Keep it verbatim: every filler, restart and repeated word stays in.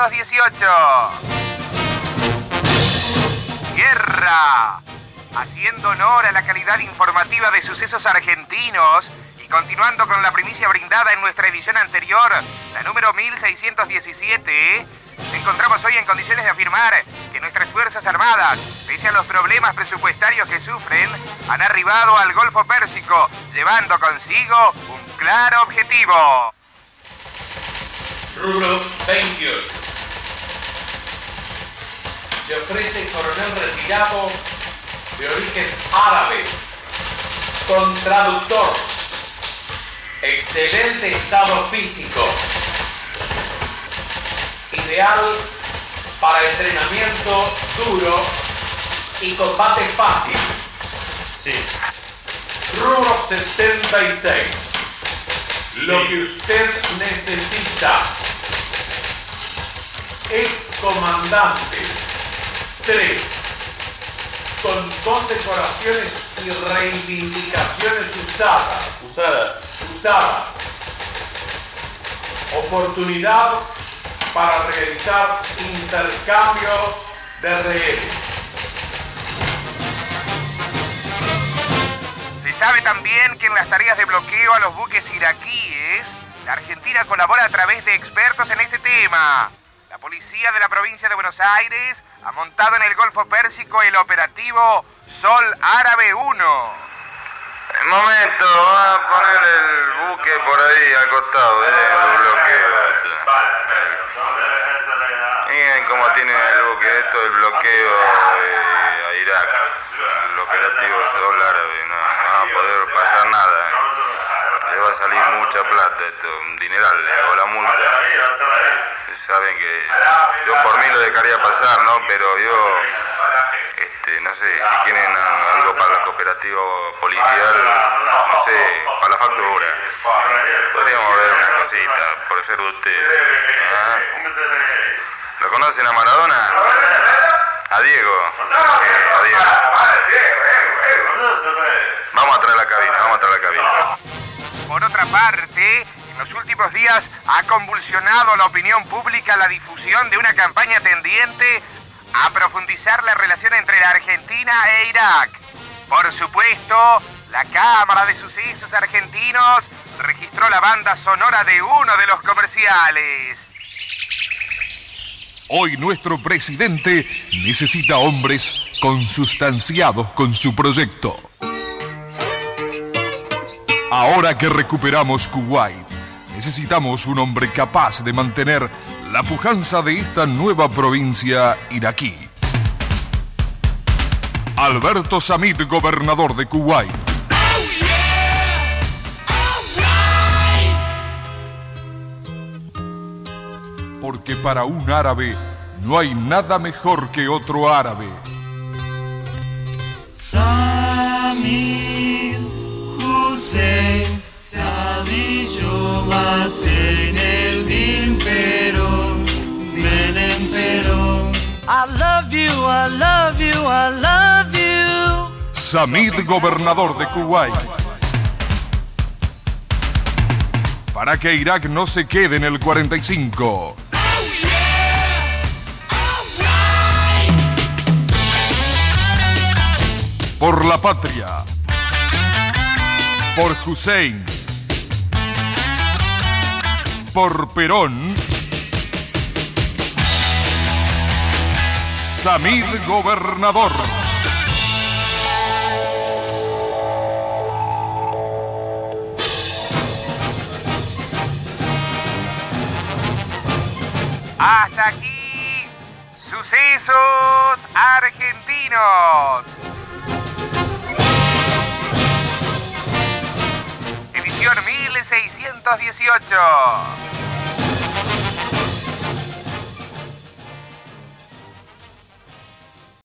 seiscientos dieciocho. Guerra. Haciendo honor a la calidad informativa de Sucesos Argentinos y continuando con la primicia brindada en nuestra edición anterior, la número mil seiscientos diecisiete, nos encontramos hoy en condiciones de afirmar que nuestras Fuerzas Armadas, pese a los problemas presupuestarios que sufren, han arribado al Golfo Pérsico, llevando consigo un claro objetivo. Rubro veintiocho. Se ofrece coronel retirado de origen árabe, con traductor, excelente estado físico, ideal para entrenamiento duro y combate fácil. Sí. Rubro setenta y seis. Lo Sí. que usted necesita. Excomandante. tres. Con condecoraciones y reivindicaciones usadas. Usadas. Usadas. Oportunidad para realizar intercambio de rehenes. Se sabe también que en las tareas de bloqueo a los buques iraquíes, la Argentina colabora a través de expertos en este tema. La policía de la provincia de Buenos Aires ha montado en el Golfo Pérsico el operativo Sol Árabe uno. Un momento, vamos a poner el buque por ahí al costado, ¿eh? El bloqueo. Miren cómo tienen el buque, esto es el bloqueo eh, a Irak. El operativo Sol Árabe, no, no va a poder pasar nada. Le va a salir mucha plata esto, un dineral, le hago la multa. Saben que yo por mí lo dejaría pasar, ¿no? Pero yo, este, no sé, si quieren algo para el cooperativo policial, no sé, para la factura. Podríamos ver una cosita, por ser ustedes. ¿Ah? ¿Lo conocen a Maradona? A Diego. Eh, a Diego. Vamos a traer la cabina, vamos a traer la cabina. Por otra parte, en los últimos días ha convulsionado la opinión pública la difusión de una campaña tendiente a profundizar la relación entre la Argentina e Irak. Por supuesto, la Cámara de Sucesos Argentinos registró la banda sonora de uno de los comerciales. Hoy nuestro presidente necesita hombres consustanciados con su proyecto. Ahora que recuperamos Kuwait, necesitamos un hombre capaz de mantener la pujanza de esta nueva provincia iraquí. Alberto Samit, gobernador de Kuwait. Porque para un árabe no hay nada mejor que otro árabe. Samir Hussein Sadillo en el Din Perón, Menem Perón. I love you, I love you, I love you. Samit, gobernador de Kuwait. Para que Irak no se quede en el cuarenta y cinco. Por la patria. Por Hussein. Por Perón. Samit, gobernador. Hasta aquí, Sucesos Argentinos. Edición mil seiscientos dieciocho.